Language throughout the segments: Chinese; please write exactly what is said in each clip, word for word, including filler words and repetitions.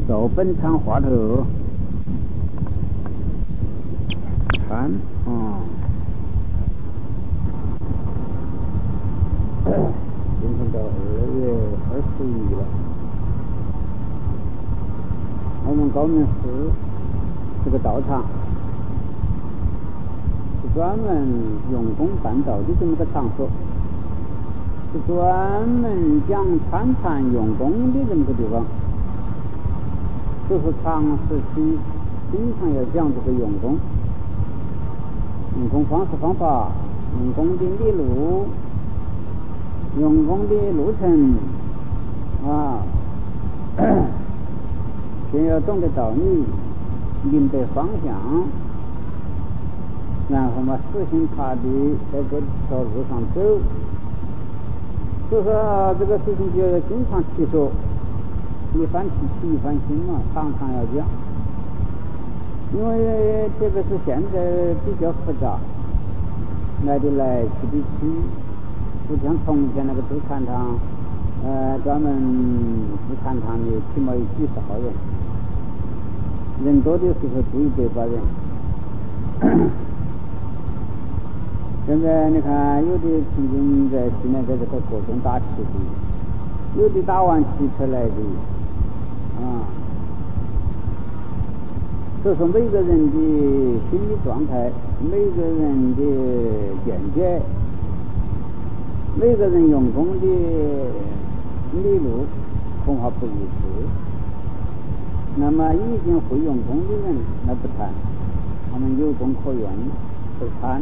走奔场花头船啊，今天到二月二十一了。我们高明寺这个道场是专门用功办道的这么个场所，是专门讲参禅用功的这么个地方。就是长时期经常要讲这个用功，用功方式方法，用功的理路，用功的路程啊，先要懂得道理，明白方向，然后嘛实行他的在这条路上走。所以说这个事情就要经常提说，一番提起一番心嘛，常常要讲。因为特别是现在比较复杂，来的来去的去，不像从前那个主禅堂，呃，专门主禅堂的起码有几十号人，人多的时候住一百把人。现在你看，有的曾经在西南在这个各种打气的，有的打完气出来的，啊，所以说每个人的心理状态，每个人的见解，每个人用功的理路恐怕不一致。那么已经会用功的人那不谈，他们有功可用不谈。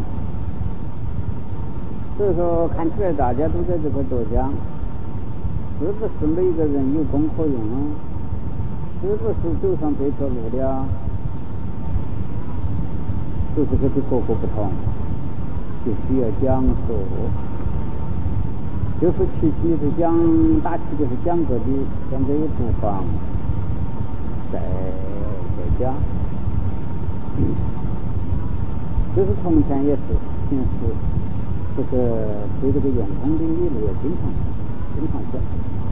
所以说看起来大家都在这块多讲，是不是每个人有功可用啊？是不是走上这条路了？就是这个各个不同，就需要讲说，就是其实是讲打起就是讲过的，现在也不妨再再讲。就是从前也是平时这个对这个用功的理路也经常经常讲。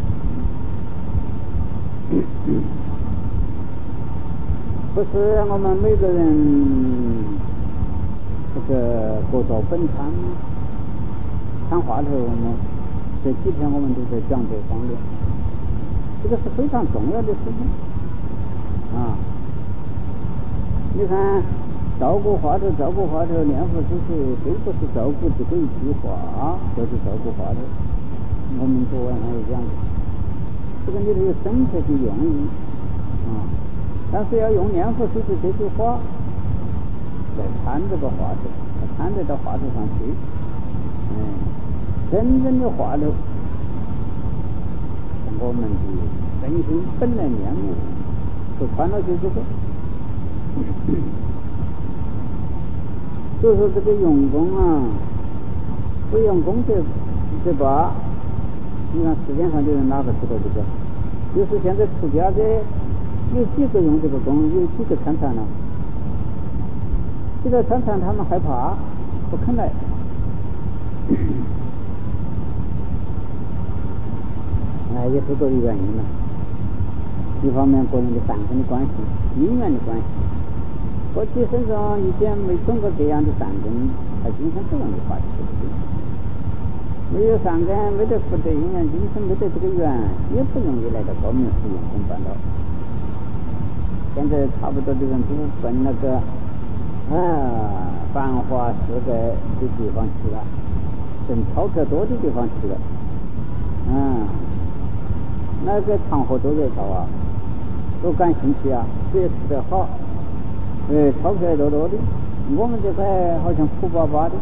不是我们每个人这个各照本参参话头，我们这几天我们都在讲这方面，这个是非常重要的事情啊！你看照顾话头，照顾话头，念佛只是并不是照顾这个一句话，就是照顾话头。我们昨晚上也讲过，这个里头有深刻的用意啊。但是要用念佛只是这句话来参这个话头，参得到话头上去。嗯，真正的话头，我们的本性本来面目，就穿了就这个。所以说这个用功啊，不用功这这把，你看世界上的人哪个知道这个？就是现在出家的有几个用这个功，有几个参禅了？这个参禅他们害怕，不肯来。哎，也是个原因了。一方面个人的善根的关系，因缘的关系。过去身上以前没种过这样的善根，他今天不容易发起这个。没有善根，没得福德因缘，今天没得这个缘，也不容易来到高明寺用功办道。现在差不多的人都奔那个啊繁华世界的地方去了，挣钞票多的地方去了。嗯，那个场合多热闹啊，多感兴趣啊，学识得好。呃，钞票多多的，我们这块好像苦巴巴的，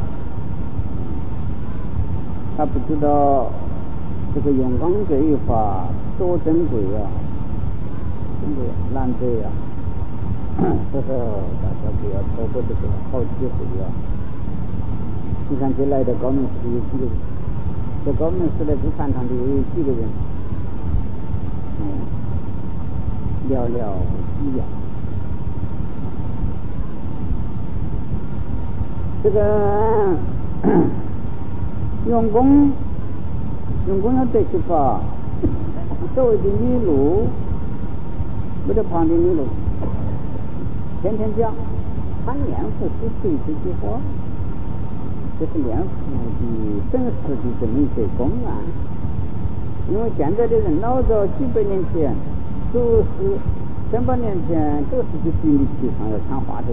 他不知道这个用功这一法多珍贵啊，珍贵难得呀、啊，所以说大家不要错过这个好机会啊！你看这来的高明寺有几个人？这高明寺来主禅堂的有几个人？嗯，寥寥无几呀。这个用功，用功要得其法，所谓的理路， 没得旁的理路，天天讲谈念佛是谁这句话，这是念佛的真实的这么一些公案。因为现在的人老早几百年前都是千百年前都是去经历提倡要谈话头，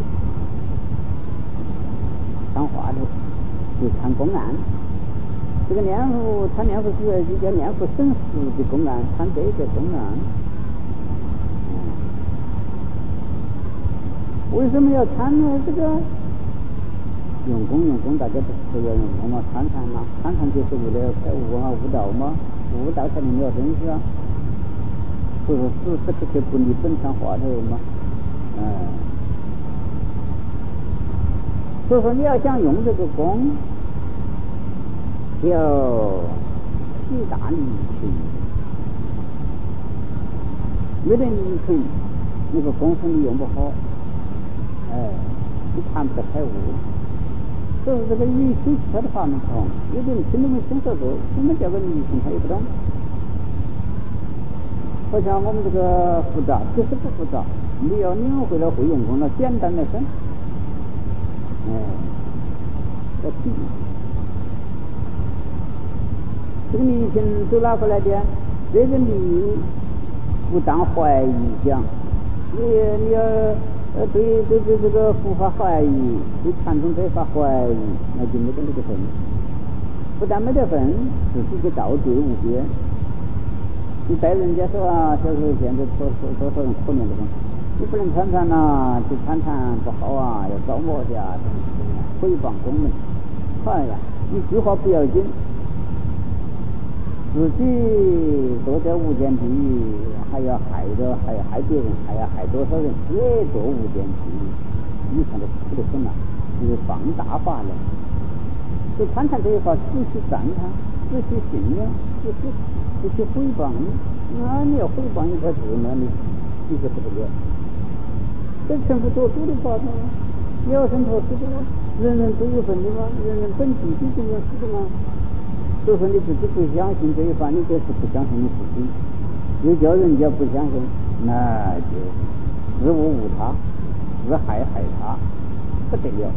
谈话头就谈公案。这个念佛谈念佛是就叫念佛生死的公案，谈这个公案。为什么要谈呢？这个用功用功，大家都要用功嘛，谈谈嘛，谈谈就是为了开悟啊，悟道嘛，悟道才能了真实啊。所以说时时刻刻不离本场话头嘛，嗯。所以说你要想用这个功，要体大力群，没得力群，那个功夫你用不好。哎，你谈不得开悟，所以这个与修其他的法门不同。有的人听都没听说过，什么叫做迷信，他也不懂。好像我们这个复杂，其实不复杂，你要领会了会用功了，简单的很。哎，要体。这个迷信走哪过来的？这个迷不当怀疑讲，你你要。呃，对对对，这个佛法怀疑，对传统这法怀疑，那就没得那个分。不但没得分，自己就造罪无边。你带人家说啊，小时候现在多多多少人可怜的很，你不能谈谈呐，就谈谈不好啊，要招魔的啊，怎么怎么样，诽谤功能。哎呀，一句话不要紧，自己做点无间地狱，还要害着，还要害别人，还要害多少人？越做无间地狱，你看都苦得很了，就是放大法了。就谈谈这一话，只许赞叹，只许信仰，只许只许诽谤你。那你要诽谤一个字，那你你就不得了。这全部做主的法吗？要生脱死的吗？人人都有份的吗？人人本具就这样死的吗？所以说你自己不相信这一法，你就是不相信你自己。又叫人家不相信，那就自误误他，自害害他，不得了。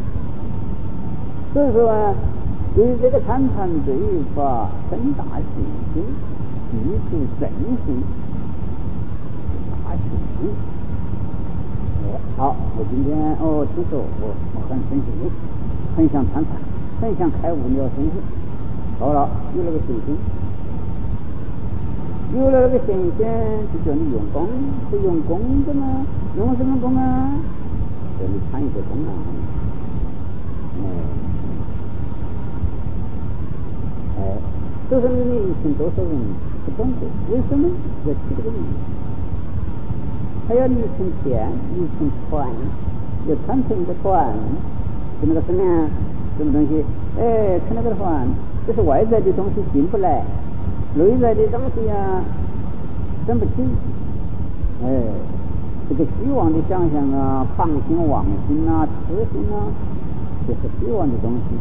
所以说啊，对于这个谈谈这一法，很大信心，记住真心，大信心。好，我今天哦听说我我很生气，很想谈谈，很想开悟了生气。好了，有那个信心，有了那个信心，就叫你用功，不用功的嘛，用什么功啊？叫你参一个功啊！哎，哎，多少人的一群，多少人不懂得，为什么要起这个名？还要立成田，立成船，要传承一个船，就那个什么呀？什么东西？哎，看那个船。这是外在的东西进不来，内在的东西呀生不起。哎，这个虚妄的想象啊，旁心妄心啊，痴心啊，这是虚妄的东西，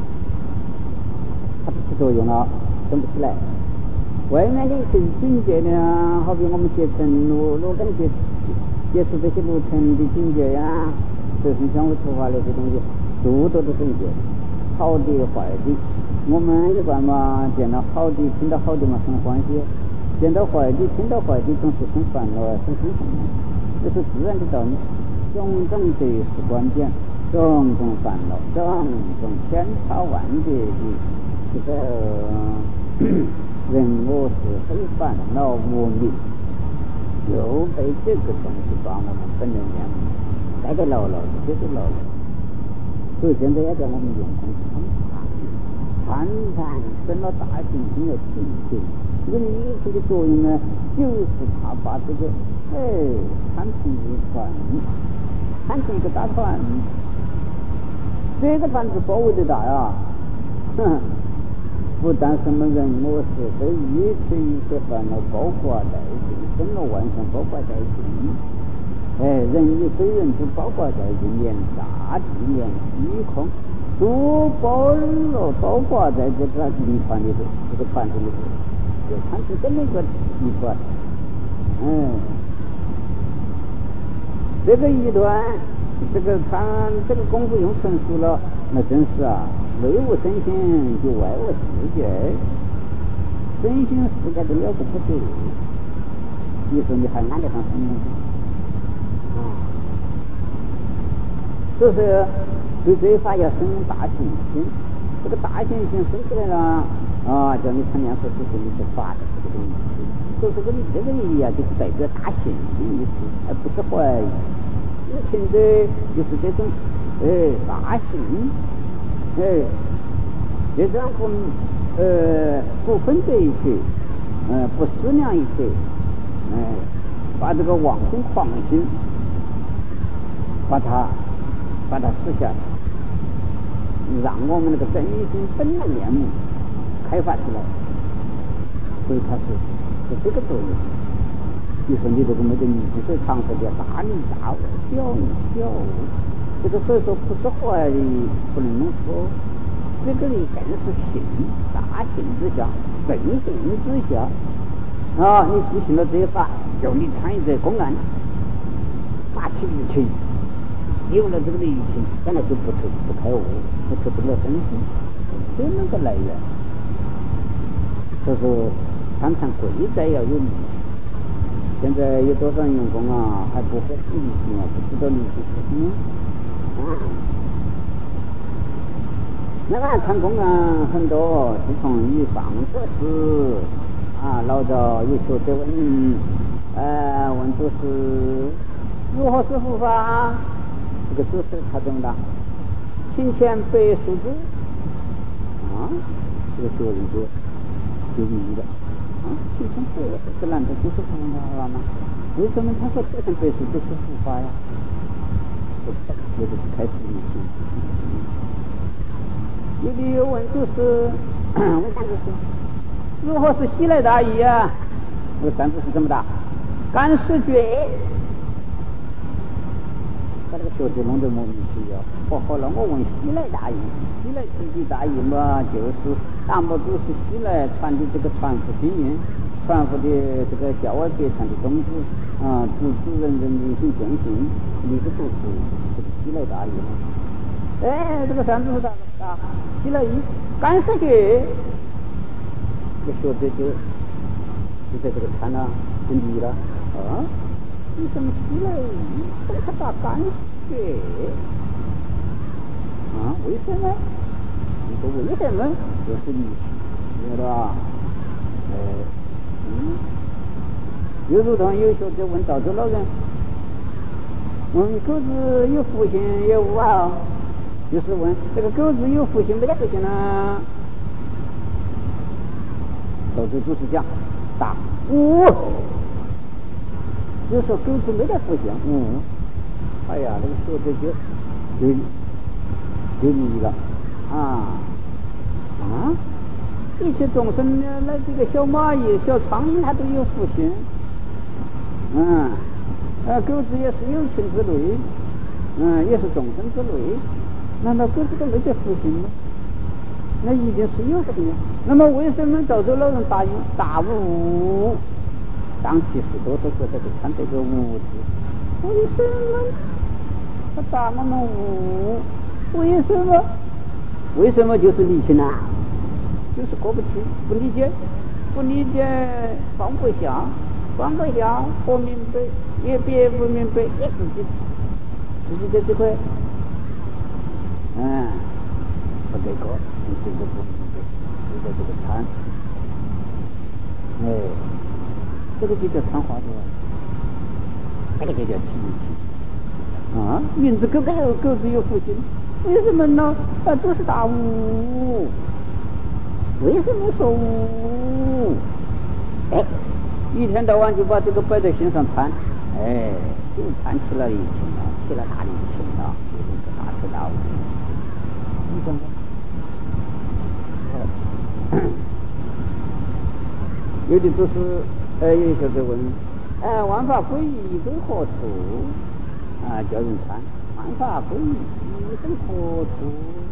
它不起作用了，生不起来。外面的是境界呢，好比我们学成路路根接接触这些路程的境界呀，就是像我图画那些东西，诸多的境界，好的坏的。我们一般嘛，见到好的、听到好的嘛，生欢喜；见到坏的、听到坏的，总是生烦恼、生生恨。这是自然的道理。种种这是关键，种种烦恼，种种千差万别的这个人我是非烦恼无明，又被这个东西把我们本人面目带得牢牢的，就是牢牢。所以现在要叫我们用功去谈谈生了大信心要体会，这个迷信的作用呢，就是他把这个哎看成一船，看成一个大船，这个船是包围的大呀，哼，不但什么人我是非一切一切烦恼包括在一起，生了万象包括在一起，哎，人与非人都包括在一起，连大地连虚空。都包了，包括在这个泥船里头，这个船里头，就看是这么一个泥船，嗯， 这个一段，这个传这个功夫用成熟了，那真是啊，内无身心就外无世界，身心世界都了不可得。你说你还拿得上什么？啊，所以说对这一法要生大信心。这个大信心生出来了啊，叫你成年后就是你是法的这个意思。所以这个这个意义啊，就是代表大信心意思，而不是怀疑。你听的就是这种哎大信，哎这种不呃不分别一切，呃不思量一切，哎把这个妄心狂心把它把它撕下来，让我们那个真心本来面目开发出来，所以它是是这个作用。你说你这个没得意思，所以常说叫大利大物，小利小物。这个所以说不是怀疑，不能弄错。这个里更是信，大信之下，正信之下啊！你不信了这一法，就你参与这公案，发起力气，有了这个力气，将来就不出不开悟，不出不了真心，这那个来源。所以说，谈谈贵在要有力气。现在有多少人用功啊，还不会理性啊，不知道理性是什么啊？那个成功啊，很多是从以上这事啊，老早有学者问，呃，问就是如何是佛法？这个知识他怎么答？请前百数字啊，这个学人就就迷了。啊，七千百这难道不是佛法吗？为什么他说七千百数都是佛法呀？这就是开始理性。有的有问就是问三就是如何是西来大义啊？这个三字是怎么答？干视觉。把这个学者弄得莫名其妙。哦，好了，我问西来大义，西来自己大义嘛，就是大部都是西来传的这个传佛经验，传佛的这个教外别传的宗旨啊，指指人人民行践行，你这都是这个西来大义嘛。哎，这个三字是答答西来义，干视觉。这个学者就就在这个传了，就迷了啊。为什么西来义这个打干视啊？为什么？你说为什么？就是理气，知道吧？哎，嗯，又如同有学者问赵州老人，问狗子有福性有无啊？就是问这个狗子有福性没得福性呢？赵州就是讲答无，就说狗子没得福性无。哎呀，那个学者就就就迷了啊啊！一切众生呢，那这个小蚂蚁、小苍蝇，它都有福性。嗯，呃，狗子也是有情之类，嗯，也是众生之类。难道狗子都没得福性吗？那一定是有的。那么为什么赵州老人答应答无？当其时多数学者就看这个无字，为什么？他答我们无，为什么？为什么就是理清啊？就是过不去，不理解，不理解放不下，放不下不明白，也别不明白，也自己自己在这块，嗯，不这个，你这个不明白，就在这个参，哎，这个就叫参化的，这个就叫气气。啊，名字狗狗有狗子有福性，为什么呢？啊，都是大无，为什么说无？哎，一天到晚就把这个摆在心上参，哎，就参起了一情了，起了大力情了，就是大彻大悟。你懂吗？有的就是呃，有些在问，哎，万法归一归何处？啊，叫人参，万法归一，一归何处？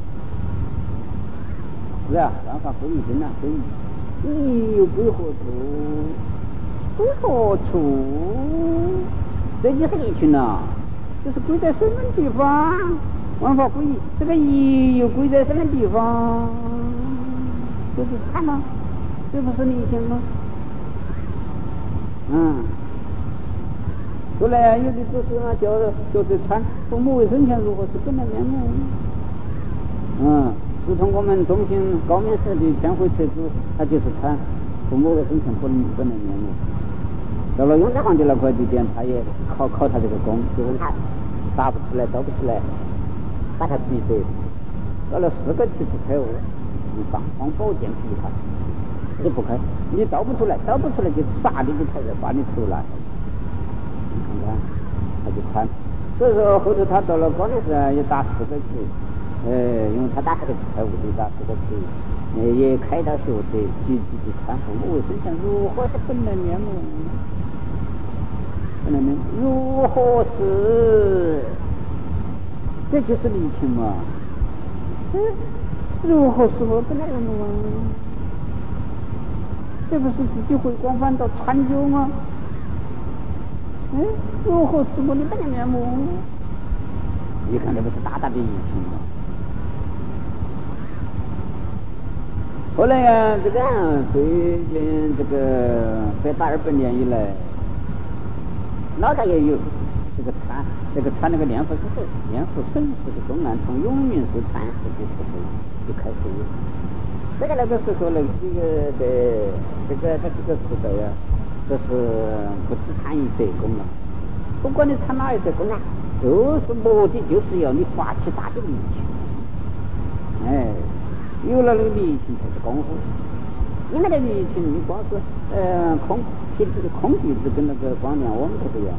是啊，万法归一真啊，归一，你又归何处？归何处？这就是理清了。 就是归在什么地方？万法归一，这个一又归在什么地方？就是禅吗？这不是理性吗？嗯。后来有的就是啊，叫就是禅，父母为生前如何是本来面目？嗯，如同我们中心高明寺的千回彻子，他就是禅，父母为生前本本来面目。到了永嘉皇帝那块地点，他也考考他这个功，就问他答不出来，答不出来，把他逼死。到了四个七次开悟，你放放宝剑逼他，你不开，你答不出来，答不出来就杀你的头，把你头拿。你看看，他就惨。所以说后头他到了高烈士也打四个旗，呃，因为他打四个旗开悟的，打四个旗，呃，也开导学者积极的参悟，我为生前如何是本来面目？本来面目如何是？这就是理情嘛。嗯，如何是我本来面目啊？这不是自己会广泛到参究吗？嗯，如何是我的本来面目？你看这不是大大的疫情吗？后来呀、啊，这个最近这个在大二百年以来，老大也有这个参这个参那个念佛之后，念佛省市的公案，从永明寺禅师的时候就开始有。这个那个时候呢，这个在这个在这个时代呀、啊，这是不只参与这功了。不管你参哪一个功啊，都是目的就是要你发起大的力气。哎，有了那个力气才是功夫。你没得力气，你光是呃空体这个空鼻子跟那个光亮我们都不一样，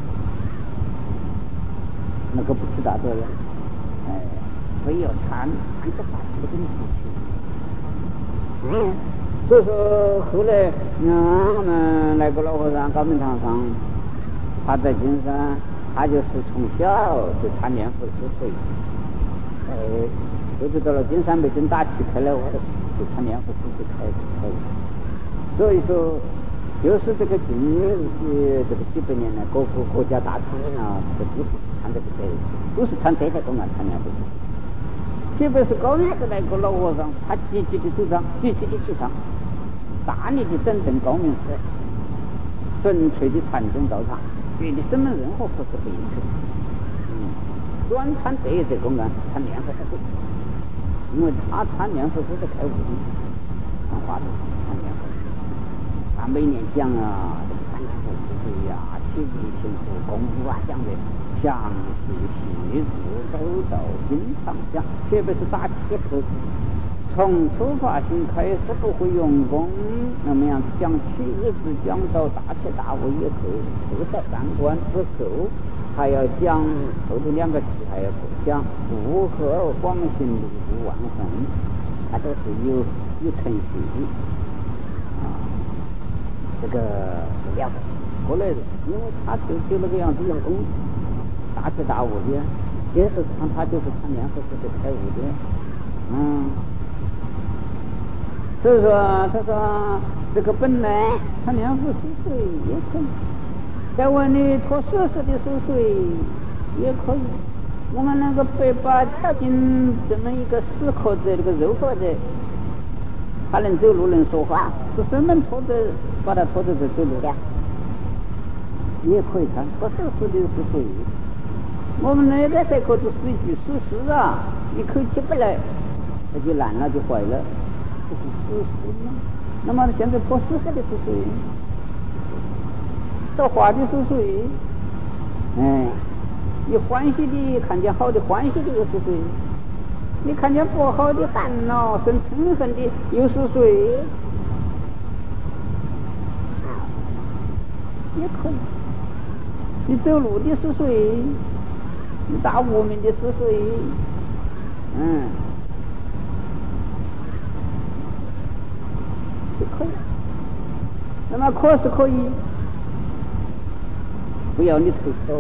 那个不起大作用。哎，非要参参着发起这个力气。嗯，所以说后来，嗯，我们来个老和尚高明堂上，他在金山，他就是从小就参念佛思维，哎，就是到了金山没真打起开了，我就参念佛思维开开。所以说，就是这个近呃这个几百年来，各个国家大臣啊，这都是参这个这，都是参这些公案参念佛。特别是高明时代个老和尚，他积极的主张，积极的提倡，大力的整顿高明寺，纯粹的禅宗道场，别的什么任何不是不应酬。嗯，专参这一则公案，参念佛是因为他参念佛是在开悟的，参花的参念佛，他每年讲啊，这个参念佛是谁呀，起义清楚功夫啊，讲的详细细致周到，经常讲，特别是打起个头，从出发性开始不会用功，那么样讲起日子讲到大彻大悟以后，不在三观之后，还要讲后头两个题还要讲如何广行路途万恒，它都是有有程序的啊，这个是了不起。后来因为他就就那个样子用功。大彻大悟的，也是他他就是他念佛是开悟的，嗯，所以说他说这个本来他念佛是水也可以，在问你脱色时的是水也可以。我们那个百八条筋这么一个死壳子，这个肉壳子，他能走路能说话，是什么拖着把他拖着在走路的？也可以看，脱色时的是水。我们那个这口子是一具死尸啊，一口气不来，它就烂了，就坏了，这是死尸嘛。那么现在脱死尸的是谁？说话的是谁？哎，你欢喜的看见好的，欢喜的又是谁？你看见不好的烦恼生嗔恨的又是谁？也可以。你走路的是谁？你打无名的是谁？嗯，就可以。那么可是可以，不要你推手。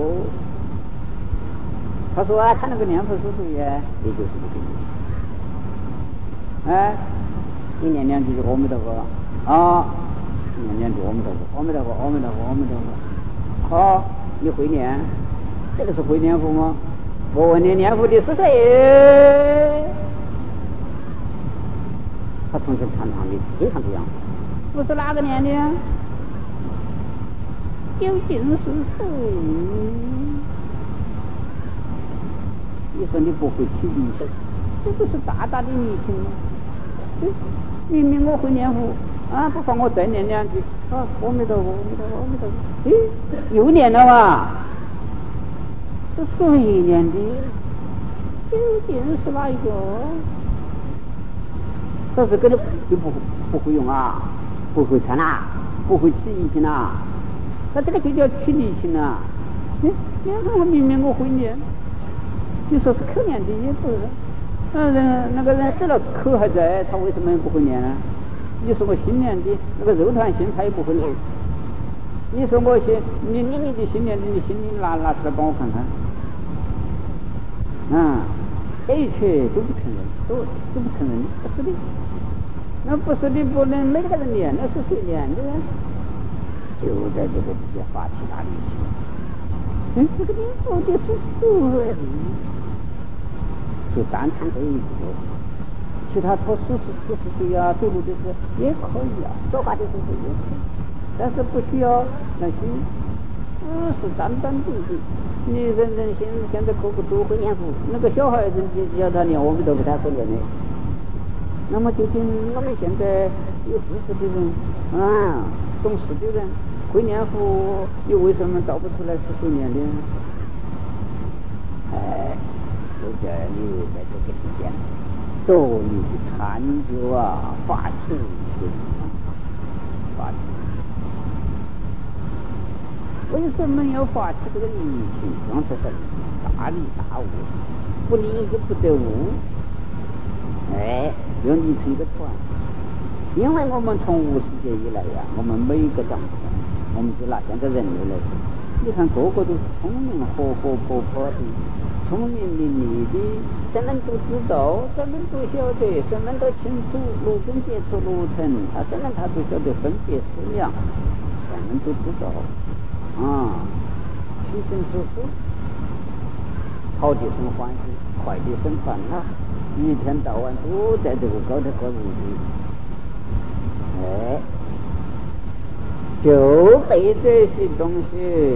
他说啊，他那个念佛是谁呀？也就是这个意思。哎，一念两句就阿弥陀佛啊，一念两句阿弥陀佛，阿弥陀佛，阿弥陀佛，阿弥陀佛。好，你会念。 这个是会念佛吗？我问你，念佛的是谁？他同学常常的非常这样，不是哪个念的呀？究竟是谁？你说你不会起离心，这不是大大的离心吗？明明我会念佛啊，不妨我再念两句啊，阿弥陀佛，阿弥陀佛，阿弥陀佛。诶，又念了吧？这谁念的？究竟是哪一个？但是跟着就不不会用啊，不会传啊，不会起离心啊。那这个就叫起离心啊！你你看我明明我会念，你说是口念的也不是。那人那个人死了口还在，他为什么不会念呢？你说我心念的那个肉团心他也不会念。你说我心你你你的心念的，你心里拿拿出来帮我看看。啊，这一切都不承认，都都不承认，不是的。那不是的，不能每个人念，那是谁念的呢？就在这个底下发起大力气。嗯，这个念佛的是谁？就单看这一个，其他托四十四十岁啊，走路的是也可以啊，说话的时候也可以，但是不需要那些只是单单定定。你人人现现在个个都会念佛，那个小孩子你叫他念，我们都不太会念的。那么究竟我们现在有知识的人啊，懂事的人会念佛，又为什么找不出来是谁念的？哎，就叫你在这个之间多你去探究啊，发起发起。为什么要发起这个理性？刚才说大理大悟，不理就不得悟。哎，要理成一个团。因为我们从无世界以来呀，我们每一个长相，我们就拿现在人类来说，你看个个都是聪明活活泼泼的，聪明伶俐的，什么都知道，什么都晓得，什么都清楚，路根接触路程，他什么他都晓得分别思量，什么都知道啊，清清楚楚，好的生欢喜，坏的生烦恼，一天到晚都在这个高头过日子。哎，就被这些东西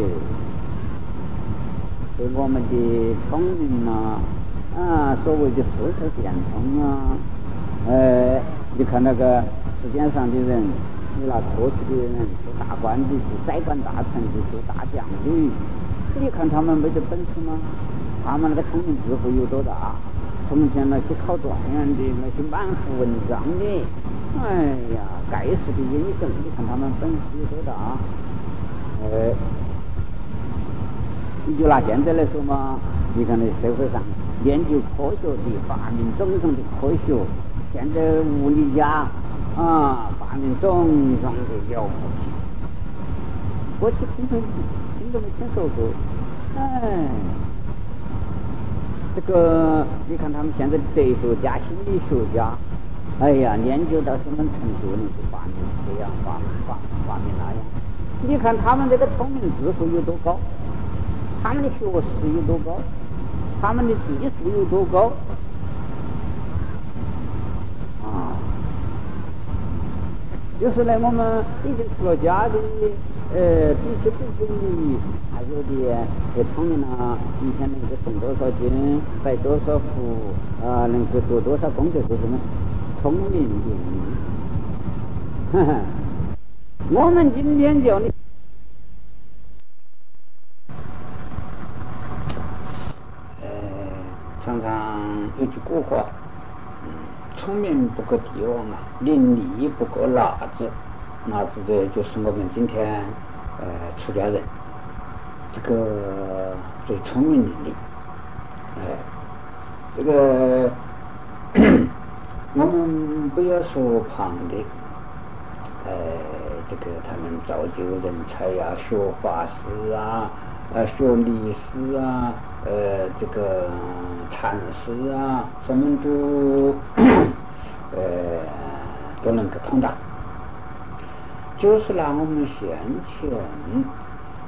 对我们的聪明啊，啊，所谓的四处变通啊，呃，你看那个世界上的人，你拿过去的人，做大官的，做宰官大臣的，做大将的，你看他们没得本事吗？他们那个聪明智慧有多大？从前那些考状元的，那些满腹文章的，哎呀，盖世的英雄，你看他们本事有多大？呃，你就拿现在来说嘛，你看那社会上研究科学的，发明种种的科学，现在物理家啊，发明种种的了不起。过去听说听都没听说过，哎。这个，你看他们现在的哲学家、心理学家，哎呀，研究到什么程度呢？就发明这样，发明发发明那样。你看他们这个聪明智慧有多高，他们的学识有多高，他们的技术有多高啊！就是呢，我们已经出了家的，呃，比起不经理，还有的呃聪明啊，一天能够挣多少斤，摆多少幅啊，能够做多少功德，就是什么聪明伶俐。哈哈，我们今天叫你，呃，常常有句古话，嗯，聪明不过帝王啊，伶俐不过哪子。那指的就是我们今天呃出家人，这个最聪明伶俐，哎，这个我们不要说旁的，呃，这个他们造就人才呀、啊，学法师啊，呃，学历史啊，呃，这个禅师啊，什么都呃都能够通达。就是拿我们先前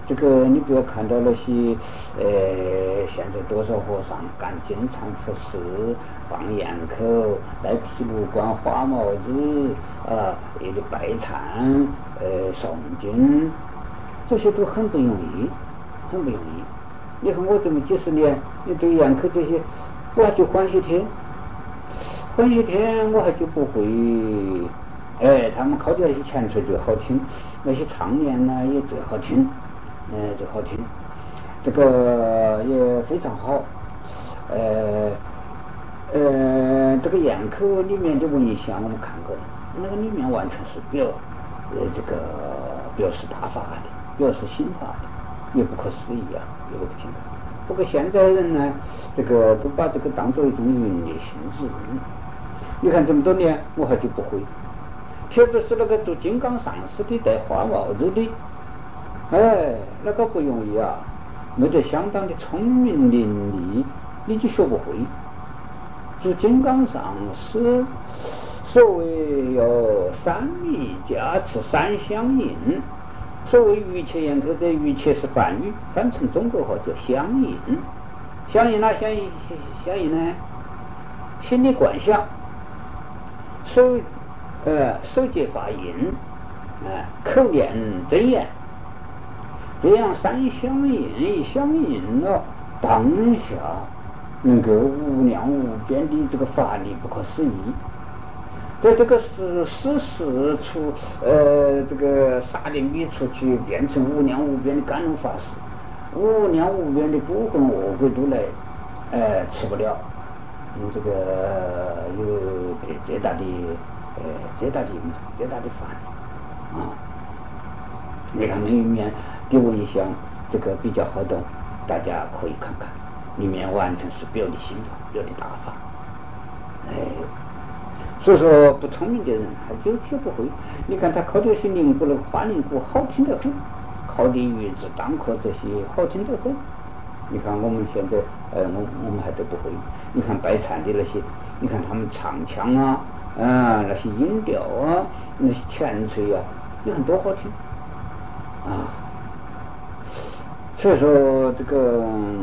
这个你不要看到那些呃，现在多少和尚干经常服饰、放焰口、戴毗卢冠、花帽子啊，有的拜忏、呃诵经，这些都很不容易，很不容易。你看我这么几十年，你对焰口这些，我还就欢喜天，欢喜天我还就不会。哎，他们考的那些前奏最好听，那些唱念呢也最好听，呃，最好听，这个也非常好。呃呃，这个焰口里面的文像我们看过，那个里面完全是表呃这个表示大法的，表示心法的，也不可思议啊，也不可听。不过现在人呢，这个都把这个当做一种云的性质。你看这么多年，我还就不会。特别是那个读金刚上师的戴花帽子的，哎，那个不容易啊，没得相当的聪明伶俐，你就学不会。读金刚上师，所谓有三密加持三相应，所谓瑜伽焰口者，瑜伽是梵语，翻成中国话叫相应。相应哪相应？相应呢？心理观想，手呃手结法印，呃口念真言，这样三相应，一相应了，当下能够无量无边的这个法力不可思议。在这个是时时处呃这个沙林米出去变成无量无边的甘露法师，无量无边的孤魂恶鬼都来呃吃不了。嗯，这个有最大的呃最大的最大的法力啊！你看那里面的文像，这个比较好懂，大家可以看看，里面完全是表的心法，表的大法。哎，所以说不聪明的人他就学不会。你看他考的是铃鼓的花铃鼓，好听得很；考的玉子当科这些好听得很。你看我们现在呃，我我们还都不会。你看拜忏的那些，你看他们唱腔啊，啊那些音调啊，那些前吹啊，你看多好听啊！所以说这个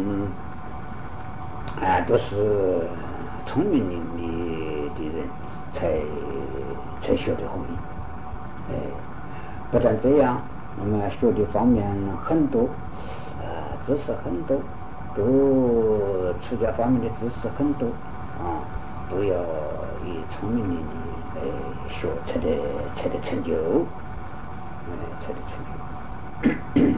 啊，都是聪明伶俐的人才才学得会。哎，不但这样，那么学的方面很多，呃，知识很多。都出家方面的知识很多啊，都要以聪明伶俐来学才得才得成就，哎，才得成就。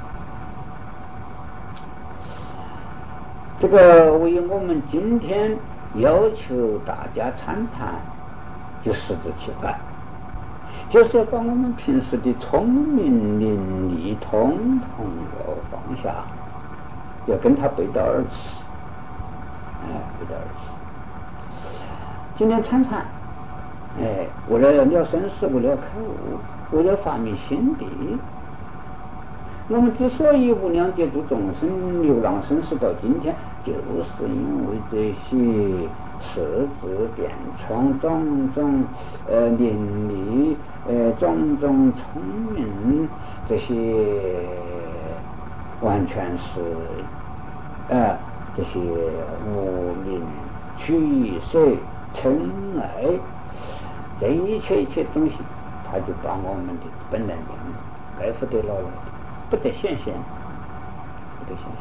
这个为我们今天要求大家参禅，就实质其反，就是要把我们平时的聪明伶俐统统要放下。要跟他背道而驰，哎，背道而驰。今天参禅，哎，为了了生死，为了开悟，为了发明心地。我们之所以无量劫度众生流浪生死到今天，就是因为这些设置变创种种呃伶俐呃种种聪明这些。完全是呃这些无名取舍嗔爱这一切一切东西，他就把我们的本来面目该不得了了，不得显现，不得显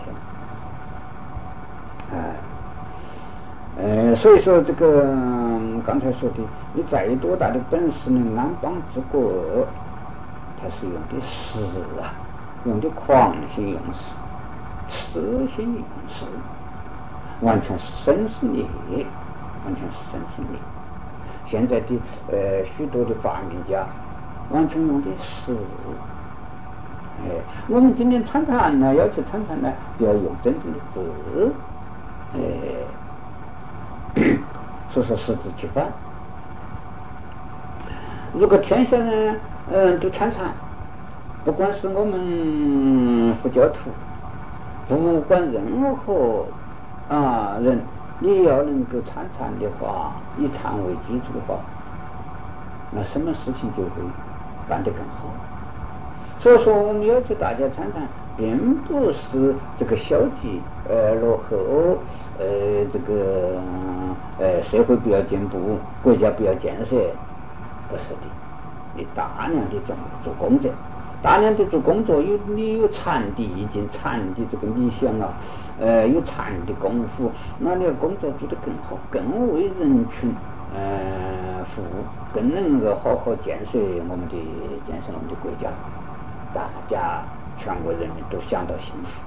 现。哎，呃，所以说这个、嗯、刚才说的，你再多大的本事能安邦之国，它是用的实啊。用的狂心用事，痴心用事，完全是生死业，完全是生死业。现在的呃许多的发明家，完全用的是，哎，我们今天参禅呢，要求参禅呢，要用真正的字，哎，所以说实质其反。如果天下人嗯都参禅。不管是我们佛教徒，不管任何啊人，你要能够参禅的话，以禅为基础的话，那什么事情就会办得更好。所以说我们要求大家参禅， 并不是这个消极呃落后，呃这个呃社会不要进步，国家不要建设，不是的。你大量的做做工作，大量的做工作，有你有长的意境、长的这个理想啊，呃有长的功夫，那你要工作做得更好，更为人群呃服务，更能够好好建设我们的建设我们的国家，大家全国人民都享到幸福，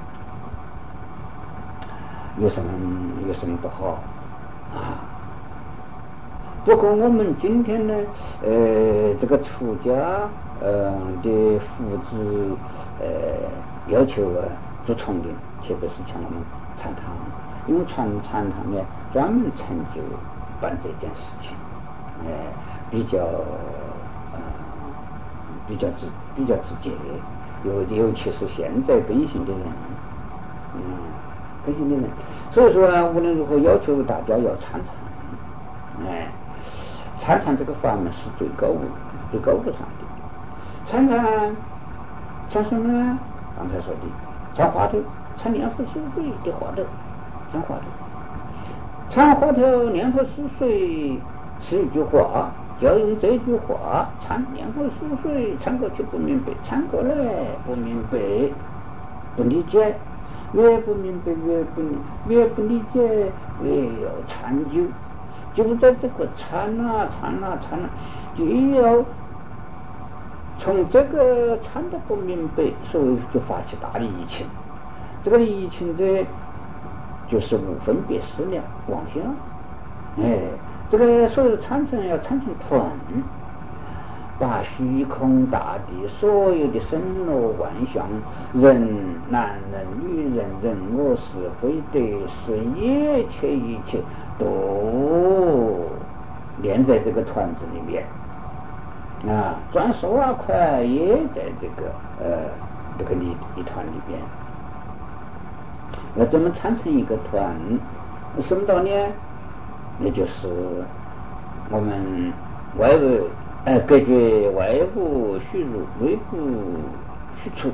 有什么有什么不好啊？不过我们今天呢，呃，这个出家呃的父子呃要求啊做崇敬，特别是像我们禅堂，因为禅禅堂呢专门成就办这件事情，呃比较呃比较直比较直接，尤尤其是现在更新的人，嗯，更新的人，所以说呢，无论如何要求大家要参禅，哎。参禅这个法门是最高最高无上的。参禅参什么呢？刚才说的参话头，参念佛修慧的话头，参话头。参话头念佛修慧是一句话，要用这句话参念佛修慧，参过去不明白，参过来不明白，不理解，越不明白越不越不理解，越要参究。就是在这个参啊参啊参啊，就要从这个参的不明白，所以就发起大的疫情。这个疫情的，就是无分别思量妄想。哎，这个所有的参禅要参成团，把虚空大地所有的生罗万象，人、男人、女人、人我是非得是一切一切。都连在这个团子里面啊，转手啊快也在这个呃这个礼礼团里边。要怎么参成一个团？什么道理呢？那就是我们外部呃隔绝外部虚入，内部虚出。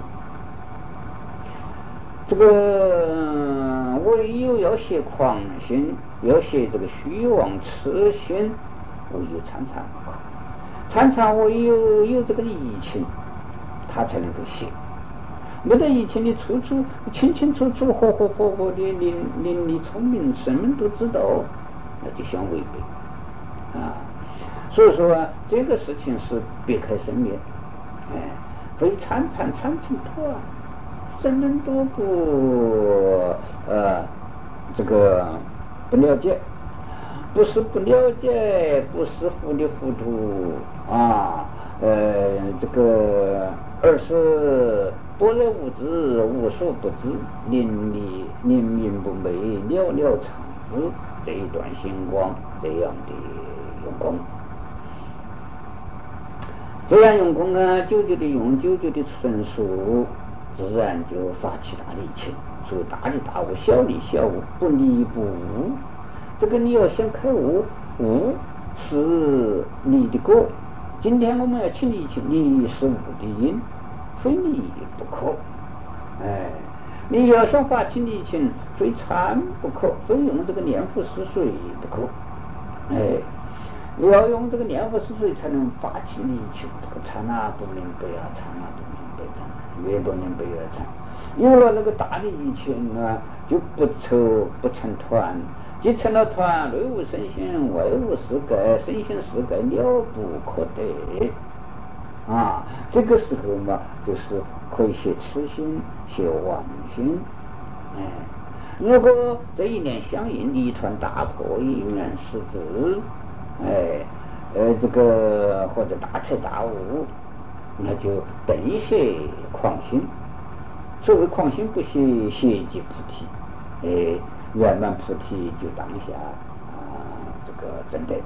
这个唯有要学狂心，要学这个虚妄痴心，唯有参禅。参禅唯有有这个疫情，他才能够学。没得疫情，你处处清清楚楚、活活活活的，淋淋漓聪明，什么都知道，那就相违背啊。所以说啊，这个事情是别开生面，哎，非参禅参成团。什么都不呃这个不了解，不是不了解，不是糊里糊涂啊，呃这个而是般若无知，无所不知，淋漓灵明不昧，了了常知，这一段星光这样的用功，这样用功啊，久久的用，久久的纯熟，自然就发起大力气。所以大利大悟，小利小悟，不离不悟。这个你要想开悟，悟是你的果。今天我们要去理清，理是悟的因，非理不可。哎，你要想发起理清，非参不可，非用这个念佛思水不可。哎，你要用这个念佛思水才能发起理清。这个参啊不明白啊，参啊不明白，参越不明白越参。有了那个大的疫情啊，就不凑不成团，既成了团，内无身心，外无世界，身心世界了不可得啊！这个时候嘛，就是可以学痴心，学妄心。哎，如果这一念相应，一团大破，一元失之，哎，呃，这个或者大彻大悟，那就顿歇狂心。所谓狂心不歇，歇即菩提，哎，圆满菩提就当下啊，这个真的。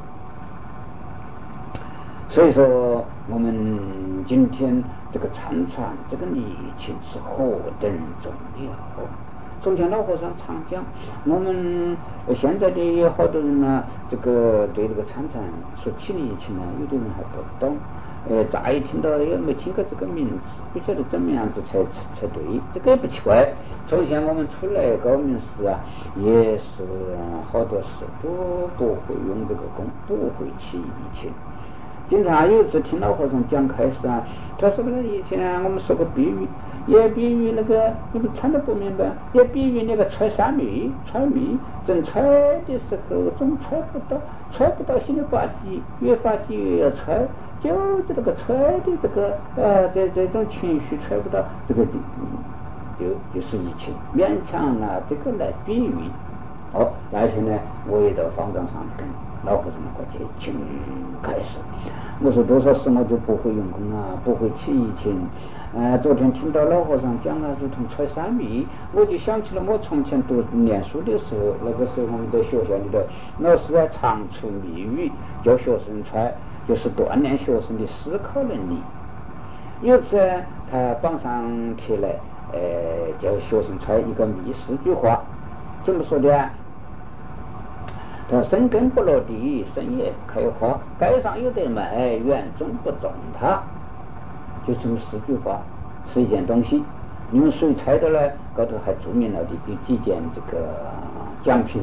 所以说，我们今天这个参禅，这个理情是何等重要。从前老和尚常讲，我们现在的好多人呢，这个对这个参禅说起理情呢，有的人还不懂。 呃，乍一听到也没听过这个名字，不晓得怎么样子才才才对，这个也不奇怪。从前我们出来高明寺啊，也是好多事都不会用这个功，不会起义气。经常有一次听老和尚讲开始啊，他说呢，以前我们说过比喻，也比喻那个，你们猜都不明白，也比喻那个揣沙米，揣米，正揣的时候总揣不到，揣不到心里发急，越发急越要揣，就这个揣的这个呃，这这种情绪揣不到，这个就就就是一情，勉强拿这个来比喻。哦，那天呢，我也到方丈上跟老和尚过去请开始，我说多少事我就不会用功啊，不会起义情。呃，昨天听到老和尚讲了如同揣沙米，我就想起了我从前读念书的时候，那个时候我们在学校里头，老师啊常出密语，叫学生揣，就是锻炼学生的思考能力。有次他榜上贴来，呃，叫学生揣一个密四句话，怎么说的啊？他生根不落地，生也不开花，街上有得卖，园中不种它。就这么四句话，是一件东西。你们谁猜的呢？高头还注明了的有几件这个奖品。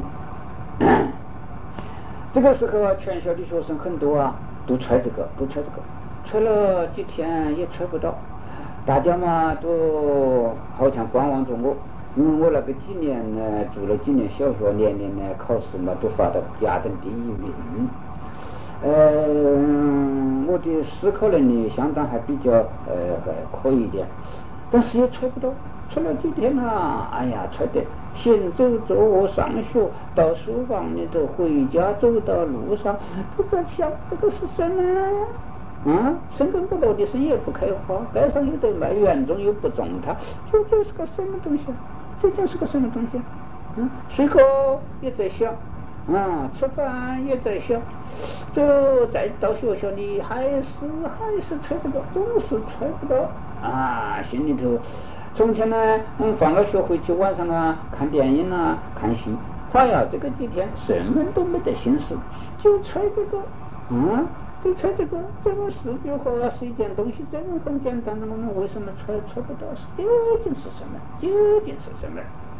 这个时候啊，全校的学生很多啊，都揣这个，都揣这个，揣了几天也揣不到。大家嘛都好像观望着我。因为我那个几年呢，住了几年小学，年年呢考试嘛都发到甲等第一名。呃，我的思考能力相当还比较呃还可以一点，但是也揣不到，揣了几天啊，哎呀，揣得行走坐卧上学，到书房里头回家，走到路上都在想这个是什么？啊，生根不落地，生也不开花，街上有得卖，园中又不种它，究竟是个什么东西啊？究竟是个什么东西？嗯，睡觉也在想，啊，吃饭也在想，这再到学校里还是还是揣不到，总是揣不到啊！心里头，从前呢，嗯，放了学回去晚上啊，看电影啊，看戏，哎呀，这个几天什么都没得心思，就揣这个，啊，就揣这个，这么四句话是一件东西，这么很简单的，我们为什么揣揣不到？究竟是什么？究竟是什么？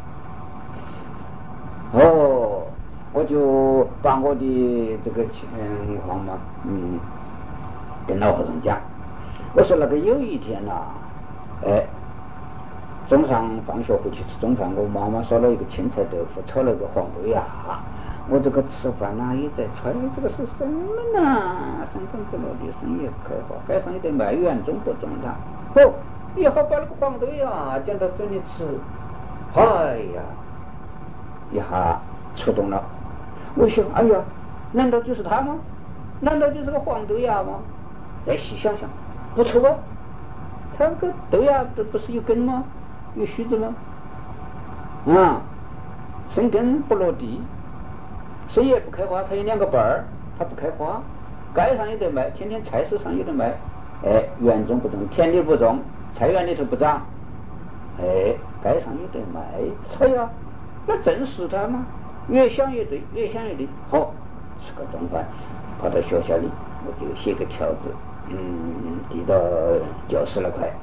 哦，我就把我的这个情况嘛，嗯，跟老和尚讲，我说那个有一天呐、啊，哎，中上放学回去吃中饭，我妈妈烧了一个青菜豆腐，炒了个黄豆芽。我这个吃饭呐、啊、也在揣，这个是什么呢？生根不落地，生也不开花，街上有得卖，园中不种它。哦，一好把那个黄豆芽讲到嘴里吃，哎呀，一下触动了。我想，哎呀，难道就是它吗？难道就是个黄豆芽吗？再细想想，不错哦，它个豆芽不不是有根吗？有须子吗？啊，生根不落地，生也不开花，它有两个瓣儿，它不开花。街上有得卖，天天菜市上有得卖。哎，园中不种，田里不种，菜园里头不长。哎，街上有得卖。哎呀，那正是它嘛！越想越对，越想越对。好，吃个中饭，跑到学校里，我就写个条子，嗯，递到教室那块。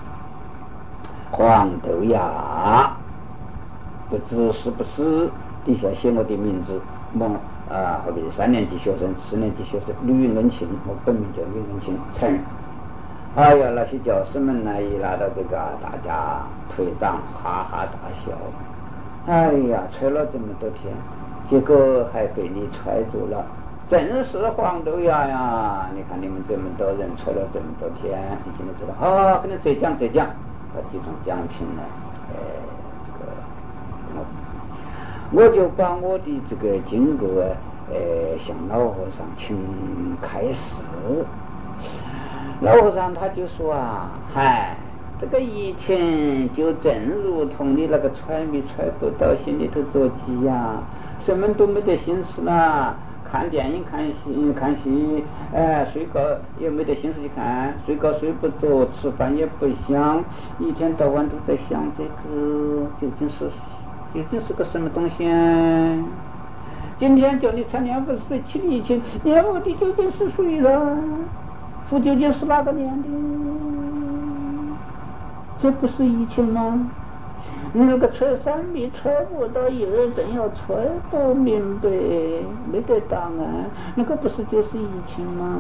黄豆芽，不知是不是底下写我的名字，某啊，后面三年级学生、四年级学生吕恩庆，我本名叫吕恩庆，陈。哎呀，那些教师们呢，一拿到这个，大家推掌哈哈大笑。哎呀，揣了这么多天，结果还被你揣住了，真是黄豆芽呀！你看你们这么多人揣了这么多天，你今天知道，好，给你再讲再讲，把几种奖品呢，呃，这个我我就把我的这个经过呃向老和尚请开示。老和尚他就说啊，嗨，这个以前就正如同你那个揣米揣不到心里头着急呀，什么都没得心思啦，看电影看戏看戏，哎，睡觉也没得心思去看，睡觉睡不着，吃饭也不香，一天到晚都在想这个究竟是究竟是个什么东西啊？今天叫你参念佛水起以前，念佛的究竟是谁了？ 复九九十八个年的，这不是疫情吗？那个吹三米吹不到一二真要吹不明白，没得答案，那个不是就是疫情吗？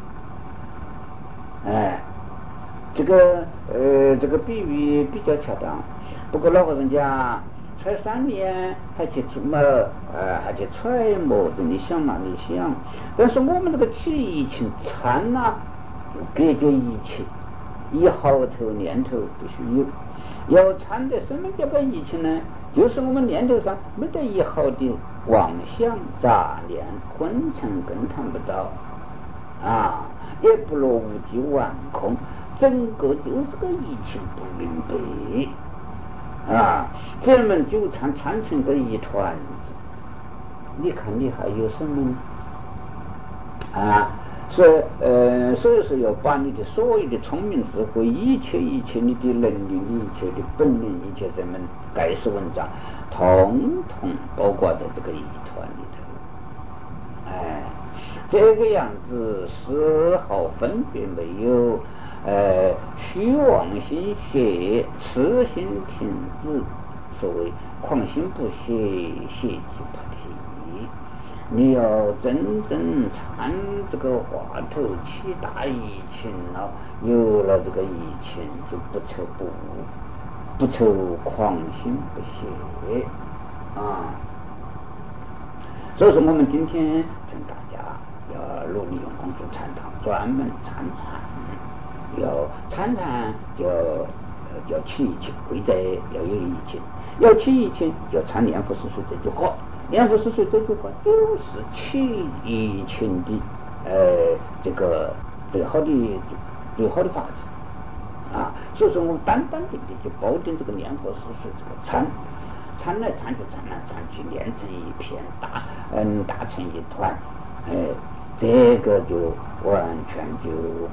哎，这个呃这个比喻比较恰当，不过老和尚讲揣三面还去怎么呃还去揣摩着你想哪里想，但是我们这个起疫情参呐，隔绝一切，一毫头念头不许有。要参的什么叫个疫情呢？就是我们念头上没得一毫的妄想杂念昏沉更看不到啊，也不落无际顽空，整个就是个疫情不明白啊，这们就参参成个一团子，你看你还有什么呢？啊，所以呃，所以说要把你的所有的聪明智慧，一切一切你的能力，一切的本领，一切这门盖世文章，统统包括在这个一团里头。哎，这个样子丝毫分别没有。呃，虚妄心邪，痴心停止，所谓狂心不邪，邪即不提。你要真正参这个话头起大疫情了，有了这个疫情就不求不不求狂心不邪啊。所以说我们今天请大家要努力用功做禅堂，专门参禅。要参禅就要起疫情，贵在要有疫情，要起疫情就要参念佛四水这句话。念佛四水这句话就是起疫情的呃这个最好的最好的法子啊。所以说我们单单的就保定这个念佛四水这个参，参来参去参来参去，连成一片，大嗯大成一团，哎、呃，这个就完全就。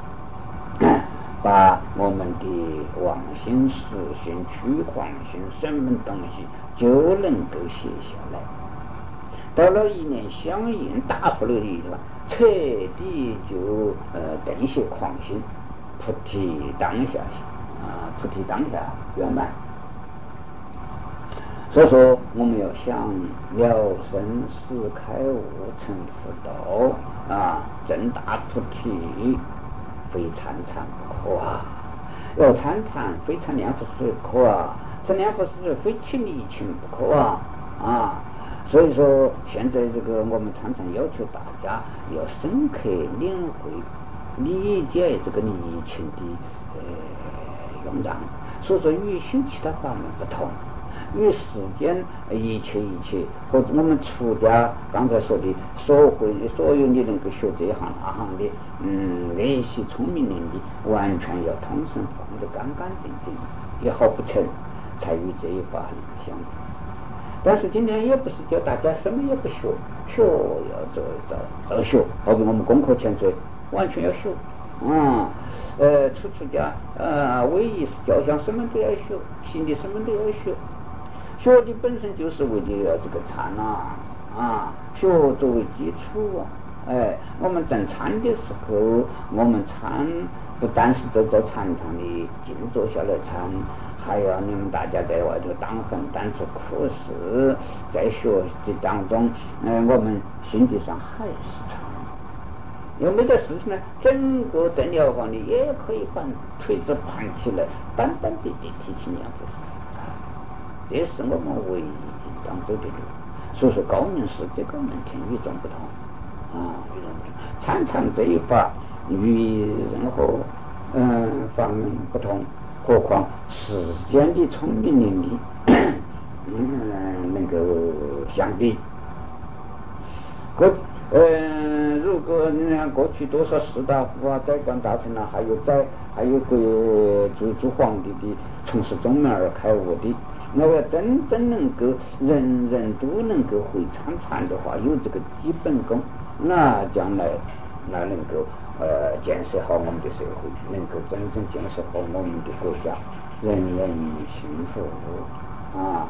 把我们的妄心、实心、虚妄心什么东西就能够写下来，到了一念相应打破了的话，彻底就呃顿歇狂心，菩提当下啊，菩提当下圆满。所以说我们要想了生死开悟成佛道啊，正大菩提，非参禅不可啊！要参禅非参念佛水不可啊！参念佛水非起疫情不可啊！啊！所以说现在这个我们常常要求大家要深刻领会、理解这个疫情的呃用场。所以说与修其他法门不同，与世间一切一切，或者我们出家刚才说的所会所有你能够学这一行那行的，嗯，那些聪明伶俐，完全要通身放得干干净净，一毫不成，才与这一法相同。但是今天也不是叫大家什么也不学，学要做早早学，好比我们功课前缀完全要学啊。呃，出出家呃，唯一是教想什么都要学，行的什么都要学。学的本身就是为了这个禅啊，啊，学作为基础啊，哎，我们在禅的时候，我们禅不单是在做禅堂里静坐下来禅，还要你们大家在外头当很当做苦事，在学的当中，嗯、呃，我们心地上还是禅。有没得事情呢？整个顿了房里也可以把锤子盘起来，单单的的提起念佛。这是我们唯一当做的路，所以说高明师这个门庭与众不同啊，与众不同。参禅这一法与任何嗯法门不同，何况世间的聪明伶俐，嗯能够相比。过呃，如果你看过去多少士大夫啊、宰官大臣啊，还有在还有个做做皇帝的，从事宗门而开悟的。那要真正能够人人都能够会参禅的话，有这个基本功，那将来那能够呃建设好我们的社会，能够真正建设好我们的国家，人人幸福啊。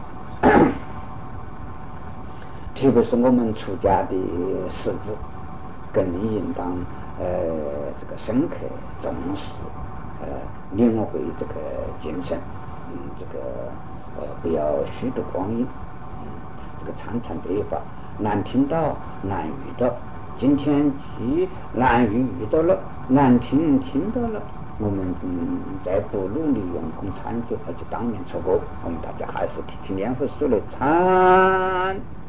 特别是我们出家的士子，更应当呃这个深刻重视呃领会这个精神，嗯这个呃不要虚度光阴，嗯这个常常这一法难听到难遇到，今天既难遇遇到了，难听听到了，我们嗯再不努力用功参究，而且当年错过，我们大家还是提起念佛书来参